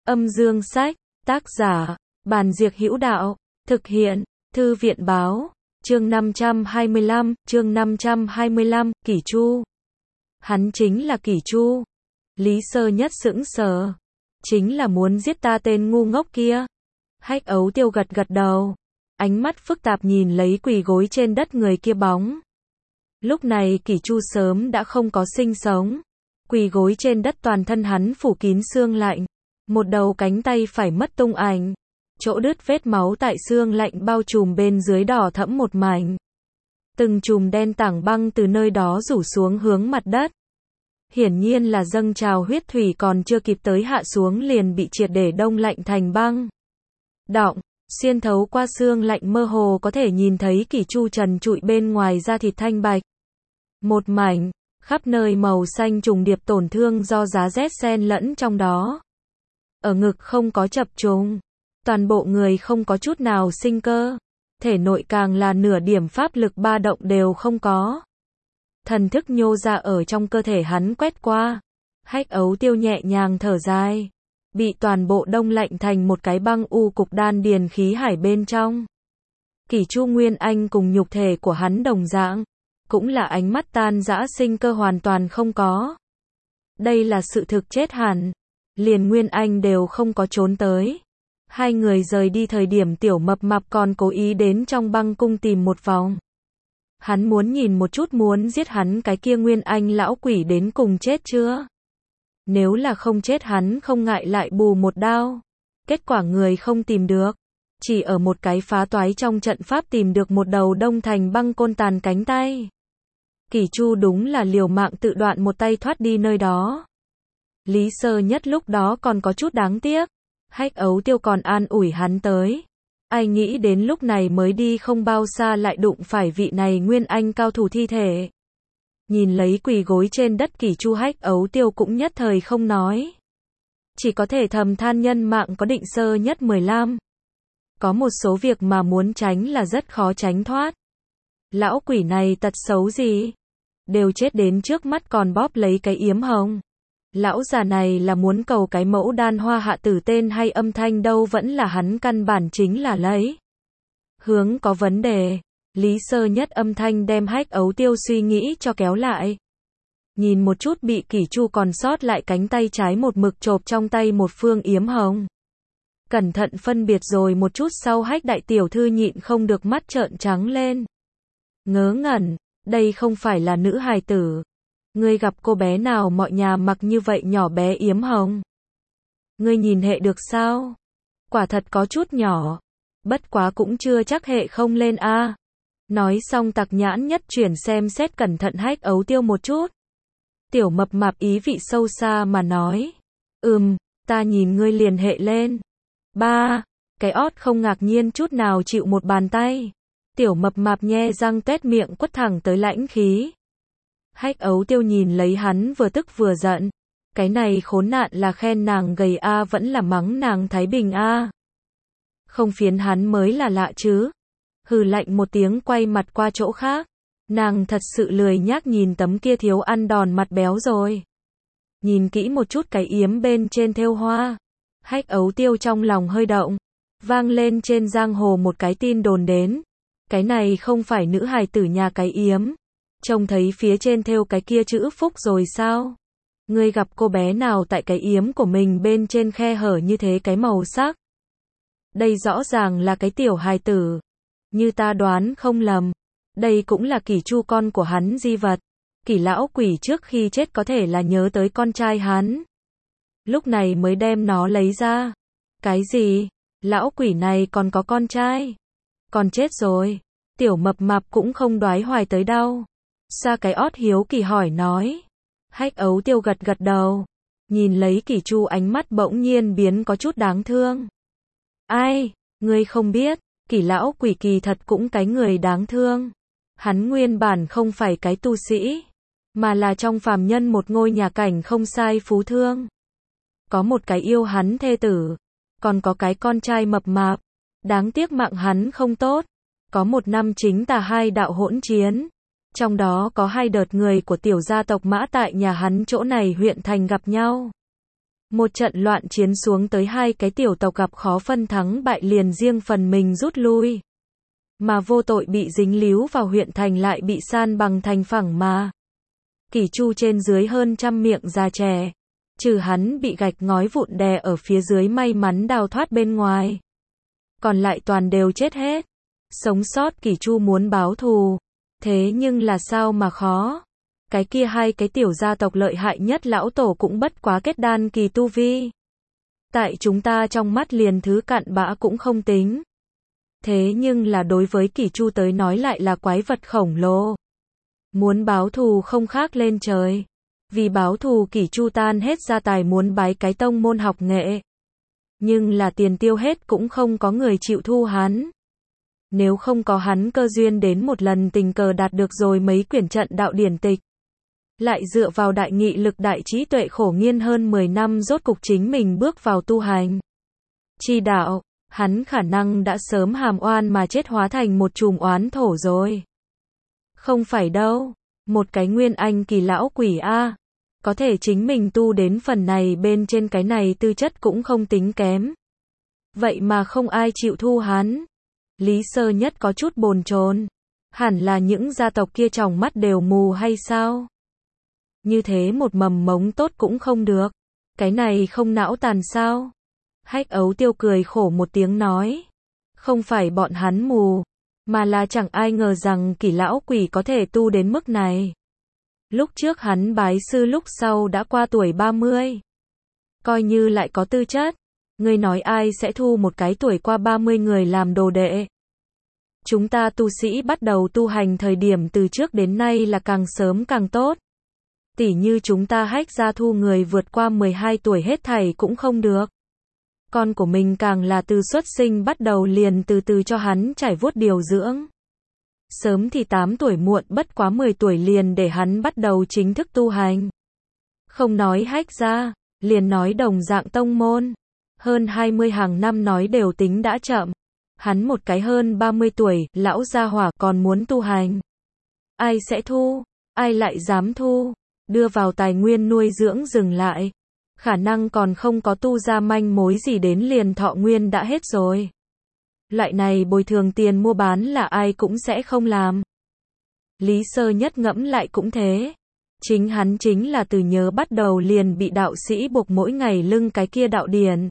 Âm dương sách, tác giả, Bàn Diệc Hữu Đạo, thực hiện, Thư viện báo, chương 525, Kỷ Chu. Hắn chính là Kỷ Chu. Lý Sơ Nhất sững sờ. Chính là muốn giết ta tên ngu ngốc kia. Hách Ấu Tiêu gật gật đầu. Ánh mắt phức tạp nhìn lấy quỳ gối trên đất người kia bóng. Lúc này Kỷ Chu sớm đã không có sinh sống. Quỳ gối trên đất toàn thân hắn phủ kín xương lạnh. Một đầu cánh tay phải mất tung ảnh. Chỗ đứt vết máu tại xương lạnh bao trùm bên dưới đỏ thẫm một mảnh. Từng chùm đen tảng băng từ nơi đó rủ xuống hướng mặt đất. Hiển nhiên là dâng trào huyết thủy còn chưa kịp tới hạ xuống liền bị triệt để đông lạnh thành băng. Đọng, xuyên thấu qua xương lạnh mơ hồ có thể nhìn thấy Kỷ Chu trần trụi bên ngoài da thịt thanh bạch. Một mảnh, khắp nơi màu xanh trùng điệp tổn thương do giá rét xen lẫn trong đó. Ở ngực không có chập trùng, toàn bộ người không có chút nào sinh cơ, thể nội càng là nửa điểm pháp lực ba động đều không có. Thần thức nhô ra ở trong cơ thể hắn quét qua. Hách Ấu Tiêu nhẹ nhàng thở dài, bị toàn bộ đông lạnh thành một cái băng u cục đan điền khí hải bên trong. Kỷ Chu Nguyên Anh cùng nhục thể của hắn đồng dạng, cũng là ánh mắt tan rã sinh cơ hoàn toàn không có. Đây là sự thực chết hẳn, liền Nguyên Anh đều không có trốn tới. Hai người rời đi thời điểm Tiểu Mập Mạp còn cố ý đến trong băng cung tìm một vòng. Hắn muốn nhìn một chút muốn giết hắn cái kia Nguyên Anh lão quỷ đến cùng chết chưa. Nếu là không chết hắn không ngại lại bù một đao. Kết quả người không tìm được. Chỉ ở một cái phá toái trong trận pháp tìm được một đầu đông thành băng côn tàn cánh tay. Kỷ Chu đúng là liều mạng tự đoạn một tay thoát đi nơi đó. Lý Sơ Nhất lúc đó còn có chút đáng tiếc. Hách Ấu Tiêu còn an ủi hắn tới. Ai nghĩ đến lúc này mới đi không bao xa lại đụng phải vị này Nguyên Anh cao thủ thi thể. Nhìn lấy quỳ gối trên đất Kỷ Chu, Hách Ấu Tiêu cũng nhất thời không nói. Chỉ có thể thầm than nhân mạng có định Sơ Nhất 15. Có một số việc mà muốn tránh là rất khó tránh thoát. Lão quỷ này tật xấu gì? Đều chết đến trước mắt còn bóp lấy cái yếm hồng. Lão già này là muốn cầu cái mẫu đan hoa hạ tử tên hay âm thanh đâu, vẫn là hắn căn bản chính là lấy hướng có vấn đề. Lý Sơ Nhất âm thanh đem Hách Ấu Tiêu suy nghĩ cho kéo lại. Nhìn một chút bị Kỷ Chu còn sót lại cánh tay trái một mực chộp trong tay một phương yếm hồng. Cẩn thận phân biệt rồi một chút sau Hách đại tiểu thư nhịn không được mắt trợn trắng lên. Ngớ ngẩn, đây không phải là nữ hài tử. Ngươi gặp cô bé nào mọi nhà mặc như vậy nhỏ bé yếm hồng? Ngươi nhìn hệ được sao? Quả thật có chút nhỏ. Bất quá cũng chưa chắc hệ không lên a. Nói xong Tặc Nhãn Nhất chuyển xem xét cẩn thận Hách Ấu Tiêu một chút. Tiểu Mập Mạp ý vị sâu xa mà nói. Ta nhìn ngươi liền hệ lên. Ba, cái ót không ngạc nhiên chút nào chịu một bàn tay. Tiểu Mập Mạp nhe răng tuét miệng quất thẳng tới lãnh khí. Hách Ấu Tiêu nhìn lấy hắn vừa tức vừa giận. Cái này khốn nạn là khen nàng gầy a vẫn là mắng nàng thái bình a. Không phiến hắn mới là lạ chứ. Hừ lạnh một tiếng quay mặt qua chỗ khác. Nàng thật sự lười nhác nhìn tấm kia thiếu ăn đòn mặt béo rồi. Nhìn kỹ một chút cái yếm bên trên thêu hoa. Hách Ấu Tiêu trong lòng hơi động. Vang lên trên giang hồ một cái tin đồn đến. Cái này không phải nữ hài tử nhà cái yếm. Trông thấy phía trên thêu cái kia chữ phúc rồi sao? Ngươi gặp cô bé nào tại cái yếm của mình bên trên khe hở như thế cái màu sắc? Đây rõ ràng là cái tiểu hài tử. Như ta đoán không lầm. Đây cũng là Kỷ Chu con của hắn di vật. Kỷ lão quỷ trước khi chết có thể là nhớ tới con trai hắn. Lúc này mới đem nó lấy ra. Cái gì? Lão quỷ này còn có con trai? Còn chết rồi. Tiểu Mập Mạp cũng không đoái hoài tới đâu. Xa cái ót hiếu kỳ hỏi nói. Hách Ấu Tiêu gật gật đầu. Nhìn lấy Kỷ Chu ánh mắt bỗng nhiên biến có chút đáng thương. Ai, ngươi không biết, Kỷ lão quỷ kỳ thật cũng cái người đáng thương. Hắn nguyên bản không phải cái tu sĩ, mà là trong phàm nhân một ngôi nhà cảnh không sai phú thương. Có một cái yêu hắn thê tử, còn có cái con trai mập mạp. Đáng tiếc mạng hắn không tốt. Có một năm chính tà hai đạo hỗn chiến. Trong đó có 2 đợt người của tiểu gia tộc Mã tại nhà hắn chỗ này huyện thành gặp nhau. Một trận loạn chiến xuống tới hai cái tiểu tộc gặp khó phân thắng bại liền riêng phần mình rút lui. Mà vô tội bị dính líu vào huyện thành lại bị san bằng thành phẳng mà. Kỷ Chu trên dưới hơn 100 miệng già trẻ. Trừ hắn bị gạch ngói vụn đè ở phía dưới may mắn đào thoát bên ngoài. Còn lại toàn đều chết hết. Sống sót Kỷ Chu muốn báo thù. Thế nhưng là sao mà khó. Cái kia hai cái tiểu gia tộc lợi hại nhất lão tổ cũng bất quá kết đan kỳ tu vi. Tại chúng ta trong mắt liền thứ cặn bã cũng không tính. Thế nhưng là đối với Kỷ Chu tới nói lại là quái vật khổng lồ. Muốn báo thù không khác lên trời. Vì báo thù Kỷ Chu tan hết gia tài muốn bái cái tông môn học nghệ. Nhưng là tiền tiêu hết cũng không có người chịu thu hắn. Nếu không có hắn cơ duyên đến một lần tình cờ đạt được rồi mấy quyển trận đạo điển tịch. Lại dựa vào đại nghị lực đại trí tuệ khổ nghiên hơn 10 năm rốt cục chính mình bước vào tu hành. Chi đạo, hắn khả năng đã sớm hàm oan mà chết hóa thành một chùm oán thổ rồi. Không phải đâu, một cái nguyên anh kỳ lão quỷ a, có thể chính mình tu đến phần này bên trên cái này tư chất cũng không tính kém. Vậy mà không ai chịu thu hắn. Lý Sơ Nhất có chút bồn chồn, hẳn là những gia tộc kia tròng mắt đều mù hay sao? Như thế một mầm mống tốt cũng không được. Cái này không não tàn sao? Hách Ấu Tiêu cười khổ một tiếng nói. Không phải bọn hắn mù, mà là chẳng ai ngờ rằng Kỷ lão quỷ có thể tu đến mức này. Lúc trước hắn bái sư lúc sau đã qua tuổi 30. Coi như lại có tư chất. Ngươi nói ai sẽ thu một cái tuổi qua 30 người làm đồ đệ? Chúng ta tu sĩ bắt đầu tu hành thời điểm từ trước đến nay là càng sớm càng tốt. Tỉ như chúng ta Hách gia thu người vượt qua 12 tuổi hết thảy cũng không được. Con của mình càng là từ xuất sinh bắt đầu liền từ từ cho hắn trải vuốt điều dưỡng. Sớm thì 8 tuổi, muộn bất quá 10 tuổi liền để hắn bắt đầu chính thức tu hành. Không nói Hách gia, liền nói đồng dạng tông môn. Hơn 20 hàng năm nói đều tính đã chậm. Hắn một cái hơn 30 tuổi, lão gia hỏa còn muốn tu hành. Ai sẽ thu? Ai lại dám thu? Đưa vào tài nguyên nuôi dưỡng dừng lại. Khả năng còn không có tu ra manh mối gì đến liền thọ nguyên đã hết rồi. Loại này bồi thường tiền mua bán là ai cũng sẽ không làm. Lý Sơ Nhất ngẫm lại cũng thế. Chính hắn chính là từ nhớ bắt đầu liền bị đạo sĩ buộc mỗi ngày lưng cái kia đạo điển.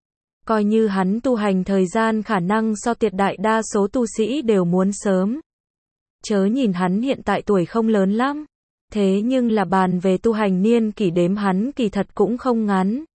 Coi như hắn tu hành thời gian khả năng so tuyệt đại đa số tu sĩ đều muốn sớm. Chớ nhìn hắn hiện tại tuổi không lớn lắm. Thế nhưng là bàn về tu hành niên kỷ đếm hắn kỳ thật cũng không ngắn.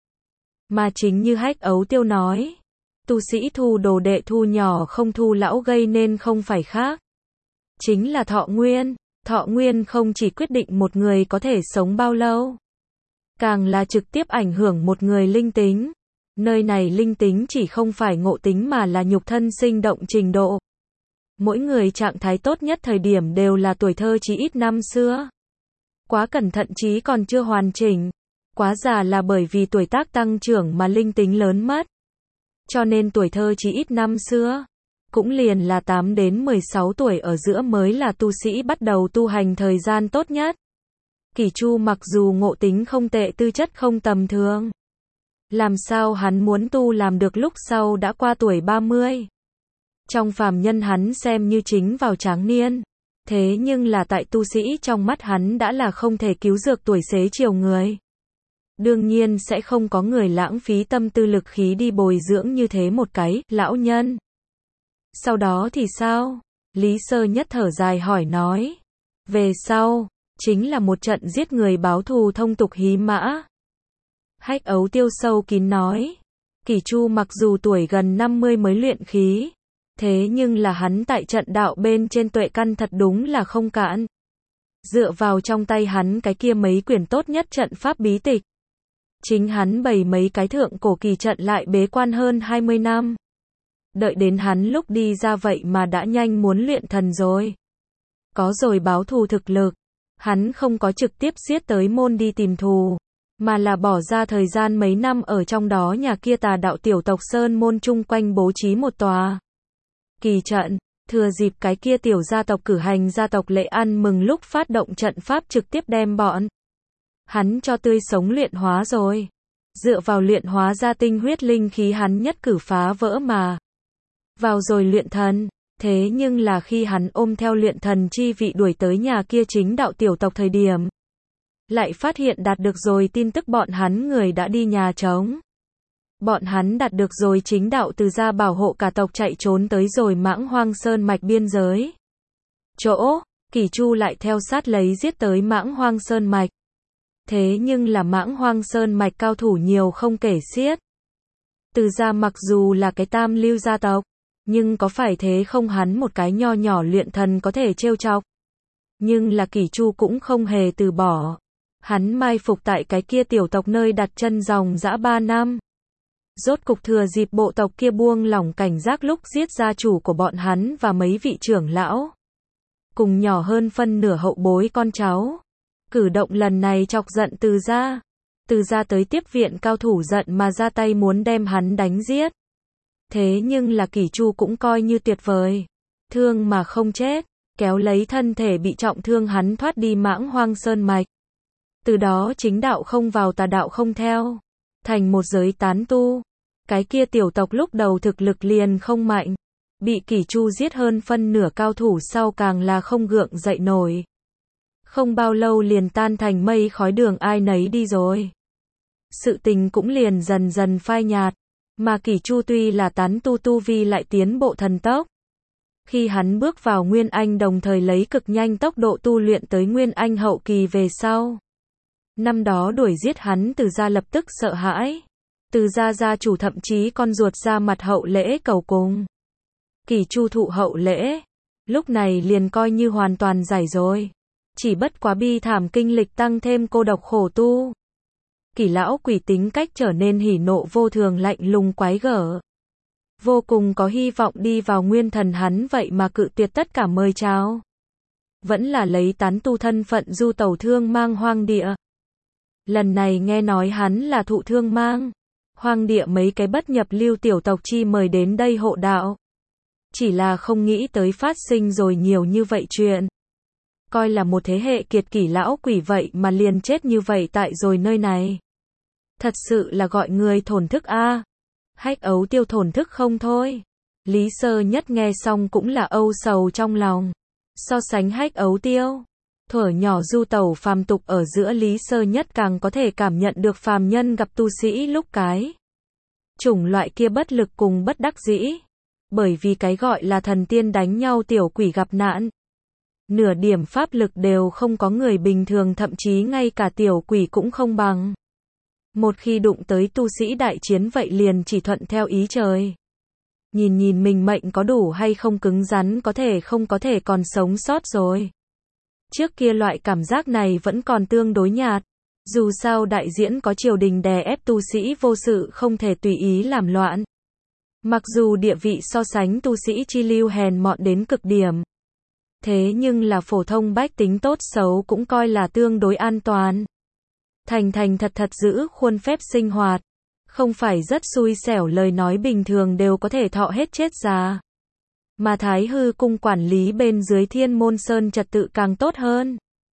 Mà chính như Hách Ấu Tiêu nói, tu sĩ thu đồ đệ thu nhỏ không thu lão gây nên không phải khác. Chính là thọ nguyên. Thọ nguyên không chỉ quyết định một người có thể sống bao lâu, càng là trực tiếp ảnh hưởng một người linh tính. Nơi này linh tính chỉ không phải ngộ tính mà là nhục thân sinh động trình độ. Mỗi người trạng thái tốt nhất thời điểm đều là tuổi thơ chí ít năm xưa. Quá cẩn thận chí còn chưa hoàn chỉnh. Quá già là bởi vì tuổi tác tăng trưởng mà linh tính lớn mất. Cho nên tuổi thơ chí ít năm xưa, cũng liền là 8 đến 16 tuổi ở giữa mới là tu sĩ bắt đầu tu hành thời gian tốt nhất. Kỷ Chu mặc dù ngộ tính không tệ, tư chất không tầm thường. Làm sao hắn muốn tu làm được lúc sau đã qua tuổi 30. Trong phàm nhân hắn xem như chính vào tráng niên. Thế nhưng là tại tu sĩ trong mắt hắn đã là không thể cứu dược tuổi xế chiều người. Đương nhiên sẽ không có người lãng phí tâm tư lực khí đi bồi dưỡng như thế một cái lão nhân. Sau đó thì sao? Lý Sơ Nhất thở dài hỏi nói. Về sau, chính là một trận giết người báo thù thông tục hí mã. Hách Ấu Tiêu sâu kín nói. Kỷ Chu mặc dù tuổi gần 50 mới luyện khí. Thế nhưng là hắn tại trận đạo bên trên tuệ căn thật đúng là không cạn. Dựa vào trong tay hắn cái kia mấy quyển tốt nhất trận pháp bí tịch. Chính hắn bày mấy cái thượng cổ kỳ trận lại bế quan hơn 20 năm. Đợi đến hắn lúc đi ra vậy mà đã nhanh muốn luyện thần rồi. Có rồi báo thù thực lực. Hắn không có trực tiếp giết tới môn đi tìm thù, mà là bỏ ra thời gian mấy năm ở trong đó nhà kia tà đạo tiểu tộc sơn môn chung quanh bố trí một tòa kỳ trận, thừa dịp cái kia tiểu gia tộc cử hành gia tộc lễ ăn mừng lúc phát động trận pháp trực tiếp đem bọn hắn cho tươi sống luyện hóa rồi. Dựa vào luyện hóa ra tinh huyết linh khí hắn nhất cử phá vỡ mà vào rồi luyện thần. Thế nhưng là khi hắn ôm theo luyện thần chi vị đuổi tới nhà kia chính đạo tiểu tộc thời điểm, lại phát hiện đạt được rồi tin tức bọn hắn người đã đi nhà trống. Bọn hắn đạt được rồi chính đạo từ gia bảo hộ cả tộc chạy trốn tới rồi Mãng Hoang Sơn mạch biên giới. Chỗ, Kỷ Chu lại theo sát lấy giết tới Mãng Hoang Sơn mạch. Thế nhưng là Mãng Hoang Sơn mạch cao thủ nhiều không kể xiết. Từ gia mặc dù là cái tam lưu gia tộc, nhưng có phải thế không hắn một cái nho nhỏ luyện thần có thể trêu chọc. Nhưng là Kỷ Chu cũng không hề từ bỏ. Hắn mai phục tại cái kia tiểu tộc nơi đặt chân dòng dã 3 năm. Rốt cục thừa dịp bộ tộc kia buông lỏng cảnh giác lúc giết gia chủ của bọn hắn và mấy vị trưởng lão. Cùng nhỏ hơn phân nửa hậu bối con cháu. Cử động lần này chọc giận Từ gia. Từ gia tới tiếp viện cao thủ giận mà ra tay muốn đem hắn đánh giết. Thế nhưng là Kỷ Chu cũng coi như tuyệt vời. Thương mà không chết, kéo lấy thân thể bị trọng thương hắn thoát đi Mãng Hoang Sơn mạch. Từ đó chính đạo không vào tà đạo không theo. Thành một giới tán tu. Cái kia tiểu tộc lúc đầu thực lực liền không mạnh. Bị Kỷ Chu giết hơn phân nửa cao thủ sau càng là không gượng dậy nổi. Không bao lâu liền tan thành mây khói đường ai nấy đi rồi. Sự tình cũng liền dần dần phai nhạt. Mà Kỷ Chu tuy là tán tu vi lại tiến bộ thần tốc. Khi hắn bước vào Nguyên Anh đồng thời lấy cực nhanh tốc độ tu luyện tới Nguyên Anh hậu kỳ về sau. Năm đó đuổi giết hắn Từ gia lập tức sợ hãi. Từ gia gia chủ thậm chí con ruột ra mặt hậu lễ cầu cùng. Kỷ Chu thụ hậu lễ. Lúc này liền coi như hoàn toàn giải rồi. Chỉ bất quá bi thảm kinh lịch tăng thêm cô độc khổ tu. Kỷ lão quỷ tính cách trở nên hỉ nộ vô thường lạnh lùng quái gở. Vô cùng có hy vọng đi vào nguyên thần hắn vậy mà cự tuyệt tất cả mời chào. Vẫn là lấy tán tu thân phận du tẩu thương mang hoang địa. Lần này nghe nói hắn là thụ thương mang hoang địa mấy cái bất nhập lưu tiểu tộc chi mời đến đây hộ đạo. Chỉ là không nghĩ tới phát sinh rồi nhiều như vậy chuyện. Coi là một thế hệ kiệt kỷ lão quỷ vậy mà liền chết như vậy tại rồi nơi này. Thật sự là gọi người thổn thức a. Hách Ấu Tiêu thổn thức không thôi. Lý Sơ Nhất nghe xong cũng là âu sầu trong lòng. So sánh Hách Ấu Tiêu, thuở nhỏ du tẩu phàm tục ở giữa Lý Sơ Nhất càng có thể cảm nhận được phàm nhân gặp tu sĩ lúc cái chủng loại kia bất lực cùng bất đắc dĩ. Bởi vì cái gọi là thần tiên đánh nhau tiểu quỷ gặp nạn. Nửa điểm pháp lực đều không có người bình thường thậm chí ngay cả tiểu quỷ cũng không bằng. Một khi đụng tới tu sĩ đại chiến vậy liền chỉ thuận theo ý trời. Nhìn mình mệnh có đủ hay không cứng rắn có thể không có thể còn sống sót rồi. Trước kia loại cảm giác này vẫn còn tương đối nhạt. Dù sao đại diễn có triều đình đè ép tu sĩ vô sự không thể tùy ý làm loạn. Mặc dù địa vị so sánh tu sĩ chi lưu hèn mọn đến cực điểm. Thế nhưng là phổ thông bách tính tốt xấu cũng coi là tương đối an toàn. Thành thật giữ khuôn phép sinh hoạt. Không phải rất xui xẻo lời nói bình thường đều có thể thọ hết chết già. Mà Thái Hư cung quản lý bên dưới Thiên Môn Sơn trật tự càng tốt hơn.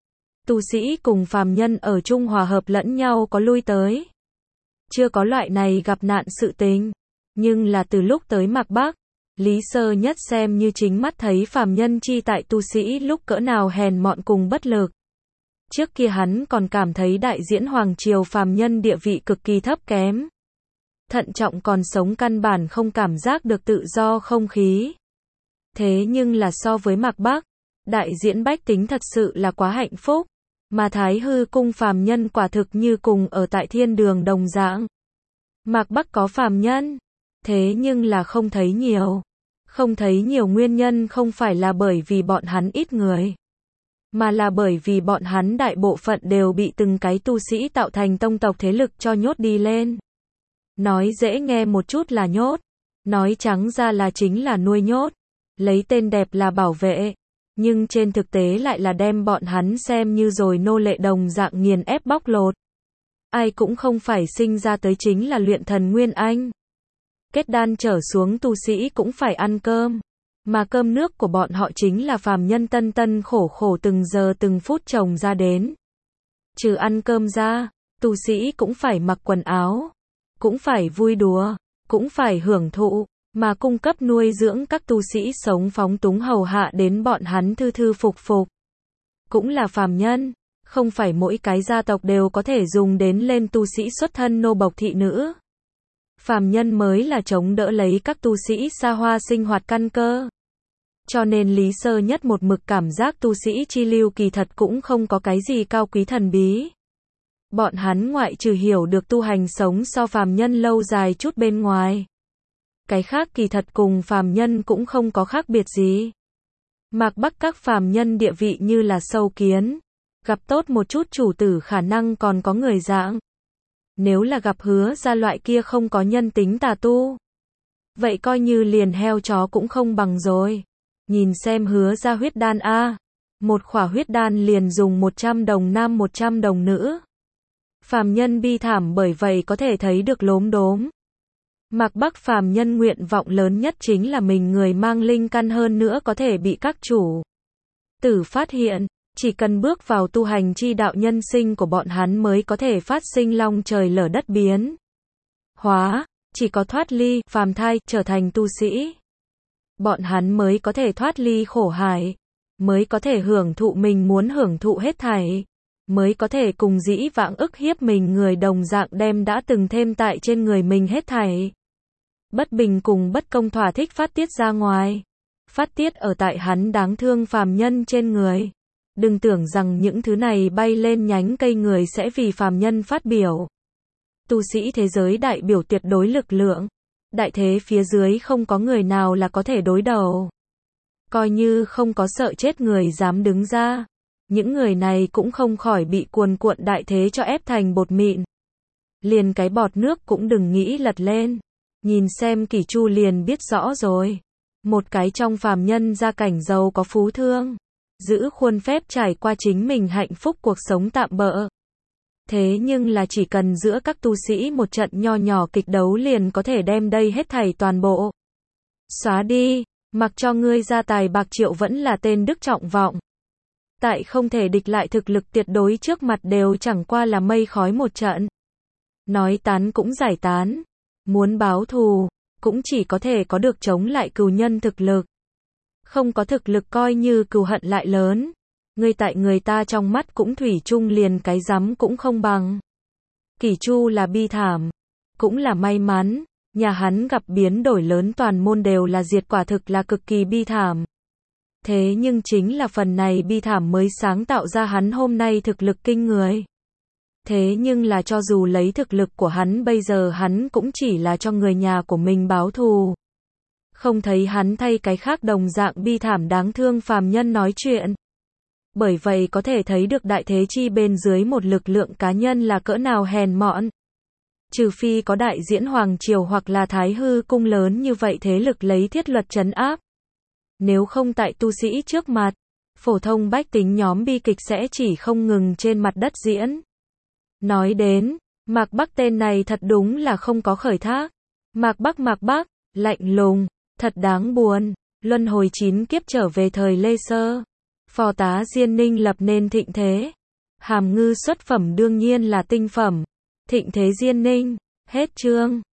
Tu sĩ cùng phàm nhân ở chung hòa hợp lẫn nhau có lui tới. Chưa có loại này gặp nạn sự tình. Nhưng là từ lúc tới Mạc Bắc, Lý Sơ Nhất xem như chính mắt thấy phàm nhân chi tại tu sĩ lúc cỡ nào hèn mọn cùng bất lực. Trước kia hắn còn cảm thấy đại diễn hoàng triều phàm nhân địa vị cực kỳ thấp kém. Thận trọng còn sống căn bản không cảm giác được tự do không khí. Thế nhưng là so với Mạc Bắc, đại diễn bách tính thật sự là quá hạnh phúc. Mà Thái Hư cung phàm nhân quả thực như cùng ở tại thiên đường đồng dạng. Mạc Bắc có phàm nhân, thế nhưng là không thấy nhiều. Không thấy nhiều nguyên nhân không phải là bởi vì bọn hắn ít người. Mà là bởi vì bọn hắn đại bộ phận đều bị từng cái tu sĩ tạo thành tông tộc thế lực cho nhốt đi lên. Nói dễ nghe một chút là nhốt. Nói trắng ra là chính là nuôi nhốt. Lấy tên đẹp là bảo vệ. Nhưng trên thực tế lại là đem bọn hắn xem như rồi nô lệ đồng dạng nghiền ép bóc lột. Ai cũng không phải sinh ra tới chính là luyện thần Nguyên Anh. Kết đan trở xuống tu sĩ cũng phải ăn cơm. Mà cơm nước của bọn họ chính là phàm nhân tân khổ từng giờ từng phút trồng ra đến. Trừ ăn cơm ra, tu sĩ cũng phải mặc quần áo, cũng phải vui đùa, cũng phải hưởng thụ, mà cung cấp nuôi dưỡng các tu sĩ sống phóng túng hầu hạ đến bọn hắn thư thư phục phục. Cũng là phàm nhân, không phải mỗi cái gia tộc đều có thể dùng đến lên tu sĩ xuất thân nô bộc thị nữ. Phàm nhân mới là chống đỡ lấy các tu sĩ xa hoa sinh hoạt căn cơ. Cho nên Lý Sơ Nhất một mực cảm giác tu sĩ chi lưu kỳ thật cũng không có cái gì cao quý thần bí. Bọn hắn ngoại trừ hiểu được tu hành sống so phàm nhân lâu dài chút bên ngoài. Cái khác kỳ thật cùng phàm nhân cũng không có khác biệt gì. Mạc Bắc các phàm nhân địa vị như là sâu kiến. Gặp tốt một chút chủ tử khả năng còn có người dạng. Nếu là gặp Hứa Ra loại kia không có nhân tính tà tu, vậy coi như liền heo chó cũng không bằng rồi. Nhìn xem Hứa Ra huyết đan a, một khỏa huyết đan liền dùng 100 đồng nam 100 đồng nữ. Phàm nhân bi thảm bởi vậy có thể thấy được lốm đốm. Mạc Bắc phàm nhân nguyện vọng lớn nhất chính là mình người mang linh căn hơn nữa có thể bị các chủ tử phát hiện. Chỉ cần bước vào tu hành chi đạo nhân sinh của bọn hắn mới có thể phát sinh long trời lở đất biến hóa, chỉ có thoát ly phàm thai trở thành tu sĩ, bọn hắn mới có thể thoát ly khổ hải, mới có thể hưởng thụ mình muốn hưởng thụ hết thảy, mới có thể cùng dĩ vãng ức hiếp mình người đồng dạng đem đã từng thêm tại trên người mình hết thảy. Bất bình cùng bất công thỏa thích phát tiết ra ngoài, phát tiết ở tại hắn đáng thương phàm nhân trên người. Đừng tưởng rằng những thứ này bay lên nhánh cây người sẽ vì phàm nhân phát biểu. Tu sĩ thế giới đại biểu tuyệt đối lực lượng. Đại thế phía dưới không có người nào là có thể đối đầu. Coi như không có sợ chết người dám đứng ra. Những người này cũng không khỏi bị cuồn cuộn đại thế cho ép thành bột mịn. Liền cái bọt nước cũng đừng nghĩ lật lên. Nhìn xem Kỷ Chu liền biết rõ rồi. Một cái trong phàm nhân gia cảnh giàu có phú thương. Giữ khuôn phép trải qua chính mình hạnh phúc cuộc sống tạm bợ. Thế nhưng là chỉ cần giữa các tu sĩ một trận nho nhỏ kịch đấu liền có thể đem đây hết thảy toàn bộ xóa đi, mặc cho ngươi gia tài bạc triệu vẫn là tên đức trọng vọng. Tại không thể địch lại thực lực tuyệt đối trước mặt đều chẳng qua là mây khói một trận. Nói tán cũng giải tán, muốn báo thù, cũng chỉ có thể có được chống lại cừu nhân thực lực. Không có thực lực coi như cừu hận lại lớn. Ngươi tại người ta trong mắt cũng thủy chung liền cái rắm cũng không bằng. Kỷ Chu là bi thảm, cũng là may mắn, nhà hắn gặp biến đổi lớn toàn môn đều là diệt quả thực là cực kỳ bi thảm. Thế nhưng chính là phần này bi thảm mới sáng tạo ra hắn hôm nay thực lực kinh người. Thế nhưng là cho dù lấy thực lực của hắn bây giờ hắn cũng chỉ là cho người nhà của mình báo thù. Không thấy hắn thay cái khác đồng dạng bi thảm đáng thương phàm nhân nói chuyện. Bởi vậy có thể thấy được đại thế chi bên dưới một lực lượng cá nhân là cỡ nào hèn mọn. Trừ phi có đại diễn hoàng triều hoặc là thái hư cung lớn như vậy thế lực lấy thiết luật trấn áp. Nếu không tại tu sĩ trước mặt, phổ thông bách tính nhóm bi kịch sẽ chỉ không ngừng trên mặt đất diễn. Nói đến, Mạc Bắc tên này thật đúng là không có khởi thác. Mạc Bắc, lạnh lùng, thật đáng buồn, luân hồi 9 kiếp trở về thời Lê Sơ. Phò tá Diên Ninh lập nên thịnh thế. Hàm ngư xuất phẩm đương nhiên là tinh phẩm. Thịnh thế Diên Ninh, hết chương.